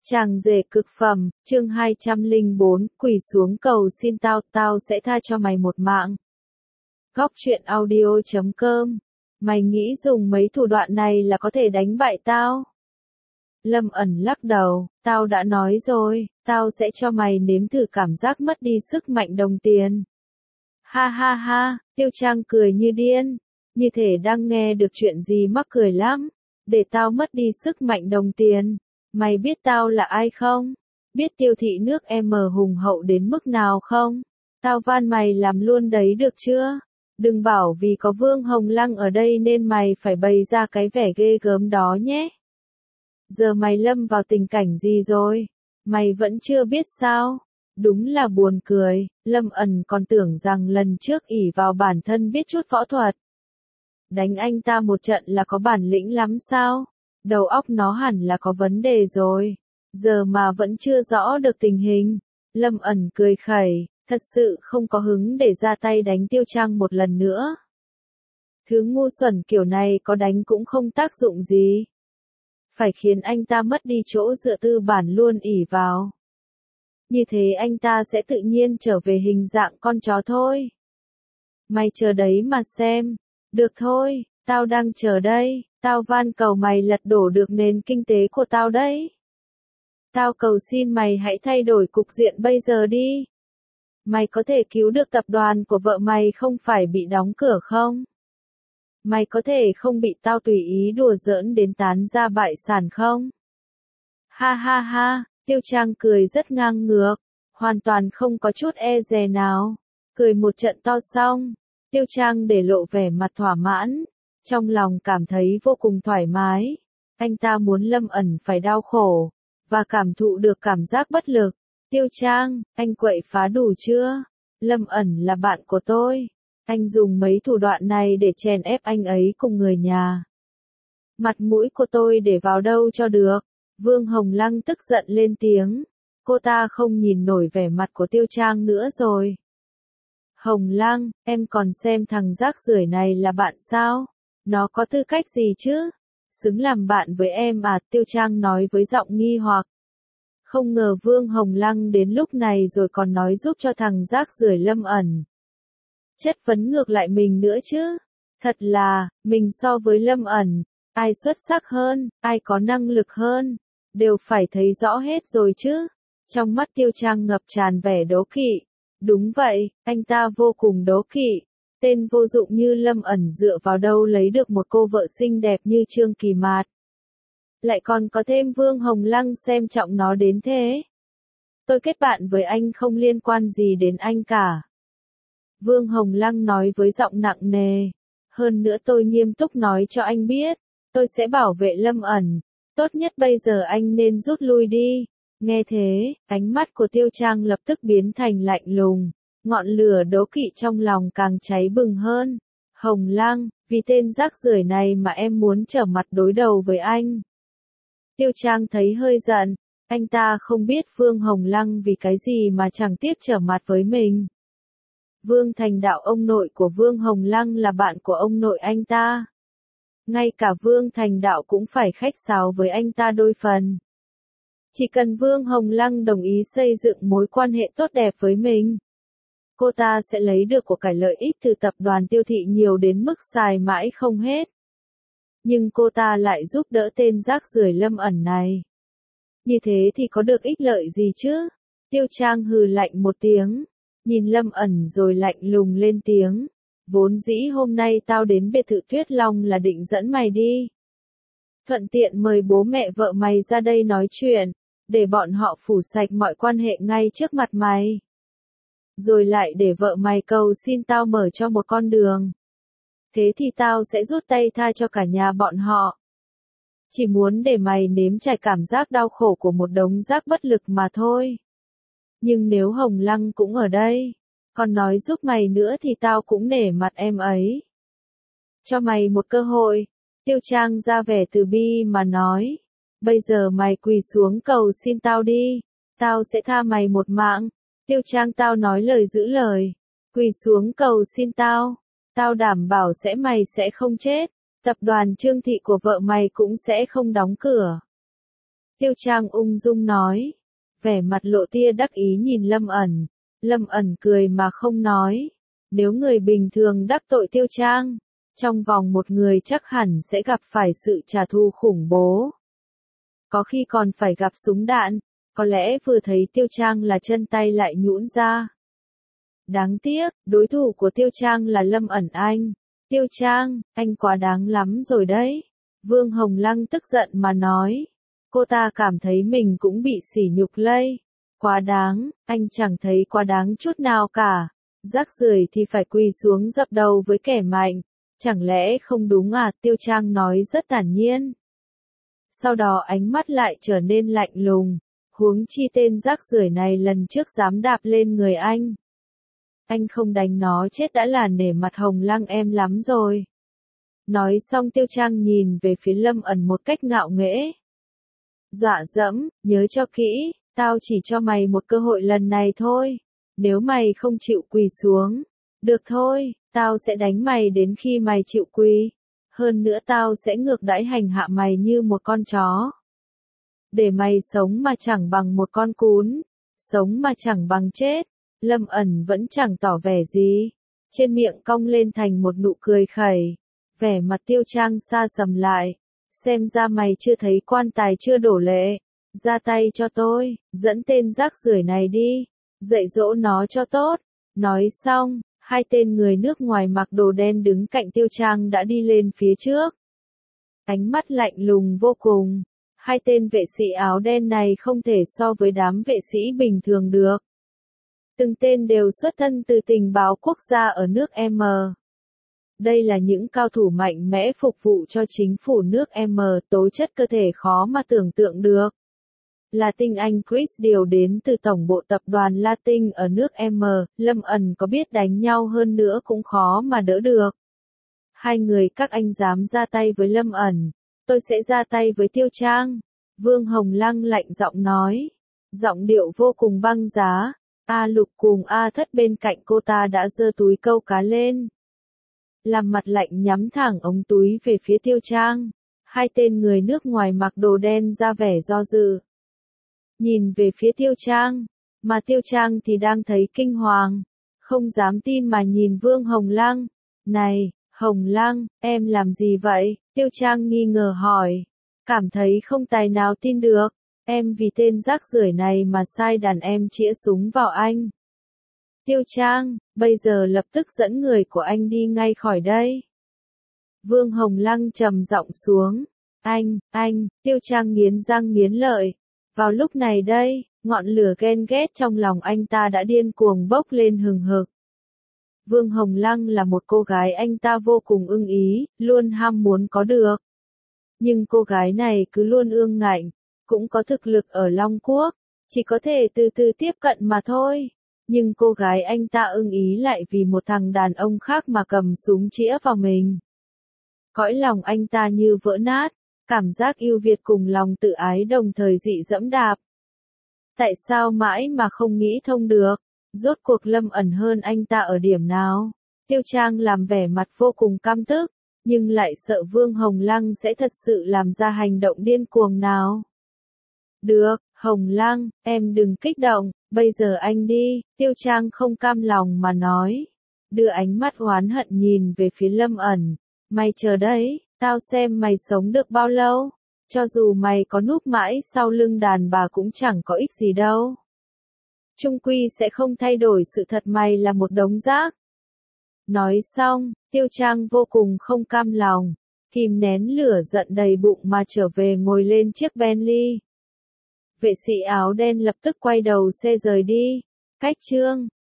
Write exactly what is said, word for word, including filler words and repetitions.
Chàng rể cực phẩm, chương hai trăm lẻ bốn, quỳ xuống cầu xin tao, tao sẽ tha cho mày một mạng. Góc truyện audio chấm com. Mày nghĩ dùng mấy thủ đoạn này là có thể đánh bại tao? Lâm ẩn lắc đầu, tao đã nói rồi, tao sẽ cho mày nếm thử cảm giác mất đi sức mạnh đồng tiền. Ha ha ha, Tiêu Trang cười như điên, như thể đang nghe được chuyện gì mắc cười lắm. Để tao mất đi sức mạnh đồng tiền. Mày biết tao là ai không? Biết Tiêu thị nước em hùng hậu đến mức nào không? Tao van mày làm luôn đấy được chưa? Đừng bảo vì có Vương Hồng Lăng ở đây nên mày phải bày ra cái vẻ ghê gớm đó nhé. Giờ mày lâm vào tình cảnh gì rồi? Mày vẫn chưa biết sao? Đúng là buồn cười, Lâm ẩn còn tưởng rằng lần trước ỷ vào bản thân biết chút võ thuật. Đánh anh ta một trận là có bản lĩnh lắm sao? Đầu óc nó hẳn là có vấn đề rồi. Giờ mà vẫn chưa rõ được tình hình. Lâm ẩn cười khẩy, thật sự không có hứng để ra tay đánh Tiêu Trang một lần nữa. Thứ ngu xuẩn kiểu này có đánh cũng không tác dụng gì. Phải khiến anh ta mất đi chỗ dựa tư bản luôn ỷ vào. Như thế anh ta sẽ tự nhiên trở về hình dạng con chó thôi. Mày chờ đấy mà xem. Được thôi, tao đang chờ đây. Tao van cầu mày lật đổ được nền kinh tế của tao đấy. Tao cầu xin mày hãy thay đổi cục diện bây giờ đi. Mày có thể cứu được tập đoàn của vợ mày không phải bị đóng cửa không? Mày có thể không bị tao tùy ý đùa giỡn đến tán ra bại sản không? Ha ha ha, Tiêu Trang cười rất ngang ngược, hoàn toàn không có chút e dè nào. Cười một trận to xong, Tiêu Trang để lộ vẻ mặt thỏa mãn. Trong lòng cảm thấy vô cùng thoải mái. Anh ta muốn Lâm ẩn phải đau khổ, và cảm thụ được cảm giác bất lực. Tiêu Trang, anh quậy phá đủ chưa? Lâm ẩn là bạn của tôi. Anh dùng mấy thủ đoạn này để chèn ép anh ấy cùng người nhà. Mặt mũi của tôi để vào đâu cho được? Vương Hồng Lăng tức giận lên tiếng. Cô ta không nhìn nổi vẻ mặt của Tiêu Trang nữa rồi. Hồng Lăng, em còn xem thằng rác rưởi này là bạn sao? Nó có tư cách gì chứ? Xứng làm bạn với em à? Tiêu Trang nói với giọng nghi hoặc. Không ngờ Vương Hồng Lăng đến lúc này rồi còn nói giúp cho thằng rác rưởi Lâm ẩn. Chất vấn ngược lại mình nữa chứ. Thật là, mình so với Lâm ẩn, ai xuất sắc hơn, ai có năng lực hơn, đều phải thấy rõ hết rồi chứ. Trong mắt Tiêu Trang ngập tràn vẻ đố kỵ. Đúng vậy, anh ta vô cùng đố kỵ. Tên vô dụng như Lâm ẩn dựa vào đâu lấy được một cô vợ xinh đẹp như Trương Kỳ Mạt. Lại còn có thêm Vương Hồng Lăng xem trọng nó đến thế. Tôi kết bạn với anh không liên quan gì đến anh cả. Vương Hồng Lăng nói với giọng nặng nề. Hơn nữa tôi nghiêm túc nói cho anh biết. Tôi sẽ bảo vệ Lâm ẩn. Tốt nhất bây giờ anh nên rút lui đi. Nghe thế, ánh mắt của Tiêu Trang lập tức biến thành lạnh lùng. Ngọn lửa đố kỵ trong lòng càng cháy bừng hơn. Hồng Lăng, vì tên rác rưởi này mà em muốn trở mặt đối đầu với anh. Tiêu Trang thấy hơi giận. Anh ta không biết Vương Hồng Lăng vì cái gì mà chẳng tiếc trở mặt với mình. Vương Thành Đạo ông nội của Vương Hồng Lăng là bạn của ông nội anh ta. Ngay cả Vương Thành Đạo cũng phải khách sáo với anh ta đôi phần. Chỉ cần Vương Hồng Lăng đồng ý xây dựng mối quan hệ tốt đẹp với mình, cô ta sẽ lấy được của cải lợi ích từ tập đoàn Tiêu thị nhiều đến mức xài mãi không hết. Nhưng cô ta lại giúp đỡ tên rác rưởi Lâm ẩn này. Như thế thì có được ích lợi gì chứ? Tiêu Trang hừ lạnh một tiếng, nhìn Lâm ẩn rồi lạnh lùng lên tiếng. Vốn dĩ hôm nay tao đến biệt thự Tuyết Long là định dẫn mày đi. Thuận tiện mời bố mẹ vợ mày ra đây nói chuyện, để bọn họ phủ sạch mọi quan hệ ngay trước mặt mày. Rồi lại để vợ mày cầu xin tao mở cho một con đường. Thế thì tao sẽ rút tay tha cho cả nhà bọn họ. Chỉ muốn để mày nếm trải cảm giác đau khổ của một đống rác bất lực mà thôi. Nhưng nếu Hồng Lăng cũng ở đây, còn nói giúp mày nữa thì tao cũng nể mặt em ấy. Cho mày một cơ hội. Tiêu Trang ra vẻ từ bi mà nói. Bây giờ mày quỳ xuống cầu xin tao đi. Tao sẽ tha mày một mạng. Tiêu Trang, tao nói lời giữ lời. Quỳ xuống cầu xin tao. Tao đảm bảo sẽ mày sẽ không chết. Tập đoàn Trương Thị của vợ mày cũng sẽ không đóng cửa. Tiêu Trang ung dung nói. Vẻ mặt lộ tia đắc ý nhìn Lâm ẩn. Lâm ẩn cười mà không nói. Nếu người bình thường đắc tội Tiêu Trang, trong vòng một người chắc hẳn sẽ gặp phải sự trả thù khủng bố. Có khi còn phải gặp súng đạn, có lẽ vừa thấy Tiêu Trang là chân tay lại nhũn ra. Đáng tiếc, đối thủ của Tiêu Trang là Lâm ẩn anh. Tiêu Trang, anh quá đáng lắm rồi đấy. Vương Hồng Lăng tức giận mà nói. Cô ta cảm thấy mình cũng bị sỉ nhục lây. Quá đáng, anh chẳng thấy quá đáng chút nào cả. Rác rưởi thì phải quỳ xuống dập đầu với kẻ mạnh. Chẳng lẽ không đúng à? Tiêu Trang nói rất thản nhiên. Sau đó ánh mắt lại trở nên lạnh lùng. Huống chi tên rác rưởi này lần trước dám đạp lên người anh. Anh không đánh nó chết đã là nể mặt Hồng Lăng em lắm rồi. Nói xong Tiêu Trang nhìn về phía Lâm ẩn một cách ngạo nghễ. Dọa dẫm, nhớ cho kỹ, tao chỉ cho mày một cơ hội lần này thôi. Nếu mày không chịu quỳ xuống, được thôi, tao sẽ đánh mày đến khi mày chịu quỳ. Hơn nữa tao sẽ ngược đãi hành hạ mày như một con chó. Để mày sống mà chẳng bằng một con cún, sống mà chẳng bằng chết. Lâm ẩn vẫn chẳng tỏ vẻ gì, trên miệng cong lên thành một nụ cười khẩy. Vẻ mặt Tiêu Trang xa sầm lại. Xem ra mày chưa thấy quan tài chưa đổ lệ. Ra tay cho tôi, dẫn tên rác rưởi này đi, dạy dỗ nó cho tốt. Nói xong, hai tên người nước ngoài mặc đồ đen đứng cạnh Tiêu Trang đã đi lên phía trước. Ánh mắt lạnh lùng vô cùng. Hai tên vệ sĩ áo đen này không thể so với đám vệ sĩ bình thường được. Từng tên đều xuất thân từ tình báo quốc gia ở nước M. Đây là những cao thủ mạnh mẽ phục vụ cho chính phủ nước M, tố chất cơ thể khó mà tưởng tượng được. Là tinh anh Chris điều đến từ tổng bộ tập đoàn Latin ở nước M, Lâm ẩn có biết đánh nhau hơn nữa cũng khó mà đỡ được. Hai người các anh dám ra tay với Lâm ẩn, tôi sẽ ra tay với Tiêu Trang. Vương Hồng Lăng lạnh giọng nói, giọng điệu vô cùng băng giá. A Lục cùng A Thất bên cạnh cô ta đã giơ túi câu cá lên. Làm mặt lạnh nhắm thẳng ống túi về phía Tiêu Trang. Hai tên người nước ngoài mặc đồ đen ra vẻ do dự. Nhìn về phía Tiêu Trang, mà Tiêu Trang thì đang thấy kinh hoàng. Không dám tin mà nhìn Vương Hồng Lăng. Này, Hồng Lăng, em làm gì vậy? Tiêu Trang nghi ngờ hỏi. Cảm thấy không tài nào tin được. Em vì tên rác rưởi này mà sai đàn em chĩa súng vào anh. Tiêu Trang, bây giờ lập tức dẫn người của anh đi ngay khỏi đây. Vương Hồng Lăng trầm giọng xuống. Anh, anh, Tiêu Trang nghiến răng nghiến lợi. Vào lúc này đây, ngọn lửa ghen ghét trong lòng anh ta đã điên cuồng bốc lên hừng hực. Vương Hồng Lăng là một cô gái anh ta vô cùng ưng ý, luôn ham muốn có được. Nhưng cô gái này cứ luôn ương ngạnh, cũng có thực lực ở Long Quốc, chỉ có thể từ từ tiếp cận mà thôi. Nhưng cô gái anh ta ưng ý lại vì một thằng đàn ông khác mà cầm súng chĩa vào mình. Cõi lòng anh ta như vỡ nát, cảm giác yêu Việt cùng lòng tự ái đồng thời dị dẫm đạp. Tại sao mãi mà không nghĩ thông được? Rốt cuộc Lâm ẩn hơn anh ta ở điểm nào? Tiêu Trang làm vẻ mặt vô cùng căm tức, nhưng lại sợ Vương Hồng Lăng sẽ thật sự làm ra hành động điên cuồng nào. Được, Hồng Lăng, em đừng kích động, bây giờ anh đi, Tiêu Trang không cam lòng mà nói. Đưa ánh mắt oán hận nhìn về phía Lâm ẩn. Mày chờ đấy, tao xem mày sống được bao lâu. Cho dù mày có núp mãi sau lưng đàn bà cũng chẳng có ích gì đâu. Chung quy sẽ không thay đổi sự thật mày là một đống rác. Nói xong, Tiêu Trang vô cùng không cam lòng, kìm nén lửa giận đầy bụng mà trở về ngồi lên chiếc Bentley. Vệ sĩ áo đen lập tức quay đầu xe rời đi. Cách chương